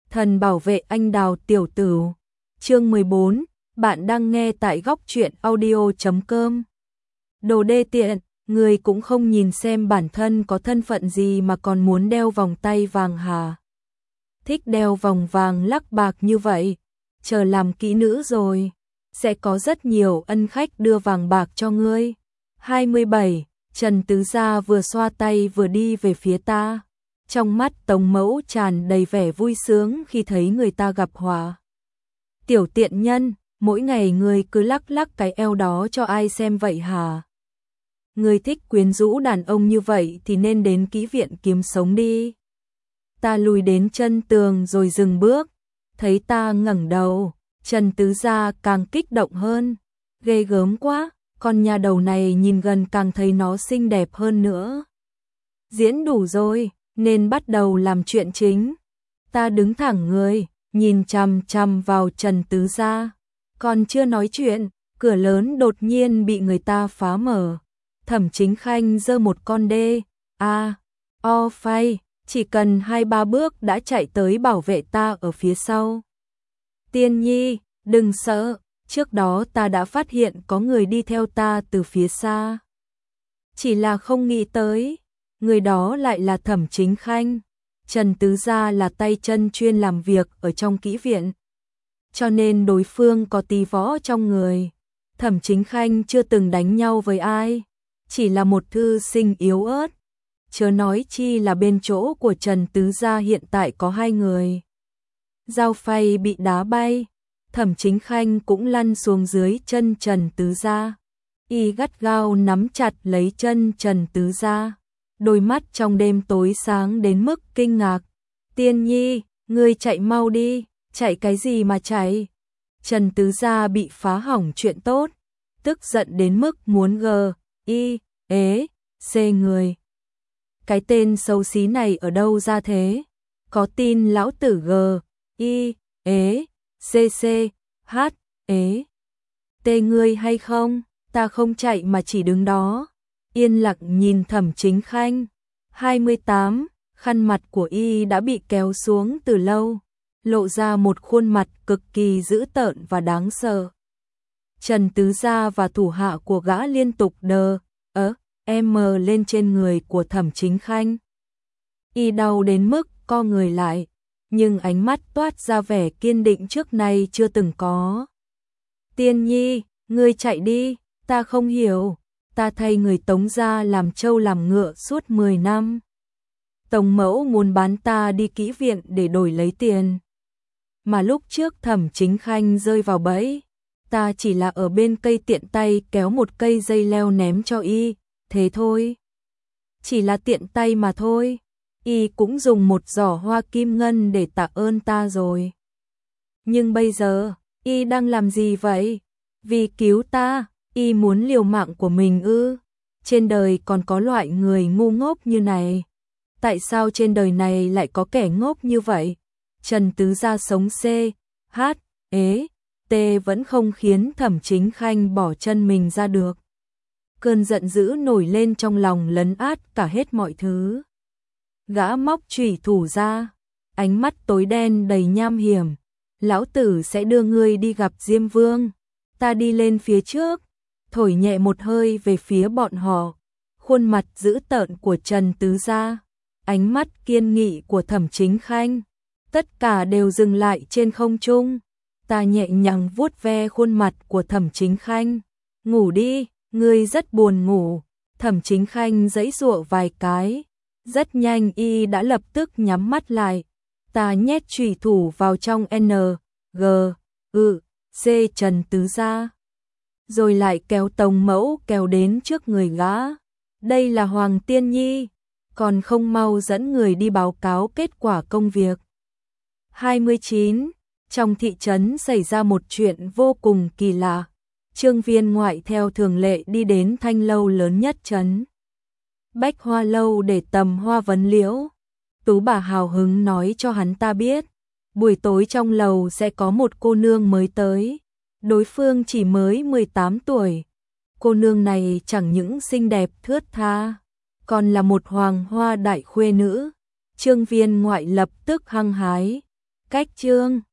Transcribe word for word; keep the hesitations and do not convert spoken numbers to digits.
Thần bảo vệ anh Đào tiểu tử. Chương mười bốn, bạn đang nghe tại góc truyện audio chấm com. Đồ đê tiện, người cũng không nhìn xem bản thân có thân phận gì mà còn muốn đeo vòng tay vàng hả? Thích đeo vòng vàng lắc bạc như vậy, chờ làm kỹ nữ rồi, sẽ có rất nhiều ân khách đưa vàng bạc cho ngươi. hai mươi bảy, Trần Tứ Gia vừa xoa tay vừa đi về phía ta. Trong mắt Tống Mẫu tràn đầy vẻ vui sướng khi thấy người ta gặp họa. Tiểu tiện nhân, mỗi ngày người cứ lắc lắc cái eo đó cho ai xem vậy hả? Người thích quyến rũ đàn ông như vậy thì nên đến kỹ viện kiếm sống đi. Ta lùi đến chân tường rồi dừng bước, thấy ta ngẩng đầu, Trần Tứ Gia càng kích động hơn. Ghê gớm quá, con nhà đầu này nhìn gần càng thấy nó xinh đẹp hơn nữa. Diễn đủ rồi, nên bắt đầu làm chuyện chính. Ta đứng thẳng người, nhìn chằm chằm vào Trần Tứ Gia. Còn chưa nói chuyện, cửa lớn đột nhiên bị người ta phá mở. Thẩm Chính Khanh giơ một con đê, a, o phay, chỉ cần hai ba bước đã chạy tới bảo vệ ta ở phía sau. Tiên Nhi, đừng sợ, trước đó ta đã phát hiện có người đi theo ta từ phía xa. Chỉ là không nghĩ tới, người đó lại là Thẩm Chính Khanh. Trần Tứ Gia là tay chân chuyên làm việc ở trong kỹ viện, cho nên đối phương có tí võ trong người. Thẩm Chính Khanh chưa từng đánh nhau với ai, chỉ là một thư sinh yếu ớt. Chớ nói chi là bên chỗ của Trần Tứ Gia hiện tại có hai người. Dao phay bị đá bay, Thẩm Chính Khanh cũng lăn xuống dưới chân Trần Tứ Gia. Y gắt gao nắm chặt lấy chân Trần Tứ Gia, đôi mắt trong đêm tối sáng đến mức kinh ngạc. Tiên Nhi, ngươi chạy mau đi, chạy cái gì mà chạy? Trần Tứ Gia bị phá hỏng chuyện tốt, tức giận đến mức muốn gờ, y, ế, xê người. Cái tên xấu xí này ở đâu ra thế? Có tin lão tử gờ, y, ế, xê xê, hát, ế, tê ngươi hay không? Ta không chạy mà chỉ đứng đó. Yên lặng nhìn Thẩm Chính Khanh. hai mươi tám, khăn mặt của y đã bị kéo xuống từ lâu, lộ ra một khuôn mặt cực kỳ dữ tợn và đáng sợ. Trần Tứ Gia và thủ hạ của gã liên tục đờ, ớ, em mờ lên trên người của Thẩm Chính Khanh. Y đau đến mức co người lại, nhưng ánh mắt toát ra vẻ kiên định trước nay chưa từng có. Tiên Nhi, ngươi chạy đi, ta không hiểu. Ta thay người Tống gia làm trâu làm ngựa suốt mười năm. Tống Mẫu muốn bán ta đi kỹ viện để đổi lấy tiền. Mà lúc trước Thẩm Chính Khanh rơi vào bẫy, ta chỉ là ở bên cây tiện tay kéo một cây dây leo ném cho y, thế thôi. Chỉ là tiện tay mà thôi, y cũng dùng một giỏ hoa kim ngân để tạ ơn ta rồi. Nhưng bây giờ, y đang làm gì vậy? Vì cứu ta, y muốn liều mạng của mình ư? Trên đời còn có loại người ngu ngốc như này. Tại sao trên đời này lại có kẻ ngốc như vậy? Trần Tứ Gia sống C, H, ế, T vẫn không khiến Thẩm Chính Khanh bỏ chân mình ra được. Cơn giận dữ nổi lên trong lòng lấn át cả hết mọi thứ. Gã móc chủy thủ ra, ánh mắt tối đen đầy nham hiểm. Lão tử sẽ đưa ngươi đi gặp Diêm Vương. Ta đi lên phía trước, thổi nhẹ một hơi về phía bọn họ. Khuôn mặt dữ tợn của Trần Tứ Gia, ánh mắt kiên nghị của Thẩm Chính Khanh, tất cả đều dừng lại trên không trung. Ta nhẹ nhàng vuốt ve khuôn mặt của Thẩm Chính Khanh. Ngủ đi, ngươi rất buồn ngủ. Thẩm Chính Khanh giãy giụa vài cái, rất nhanh y đã lập tức nhắm mắt lại. Ta nhét chủy thủ vào trong N, G, ư, C Trần Tứ Gia, rồi lại kéo Tống Mẫu kéo đến trước người gã. Đây là Hoàng Tiên Nhi, còn không mau dẫn người đi báo cáo kết quả công việc. hai mươi chín, trong thị trấn xảy ra một chuyện vô cùng kỳ lạ. Trương Viên Ngoại theo thường lệ đi đến thanh lâu lớn nhất trấn Bách Hoa Lâu để tầm hoa vấn liễu. Tú bà hào hứng nói cho hắn ta biết, buổi tối trong lầu sẽ có một cô nương mới tới. Đối phương chỉ mới mười tám tuổi. Cô nương này chẳng những xinh đẹp thướt tha, còn là một hoàng hoa đại khuê nữ. Trương Viên Ngoại lập tức hăng hái, Cách chương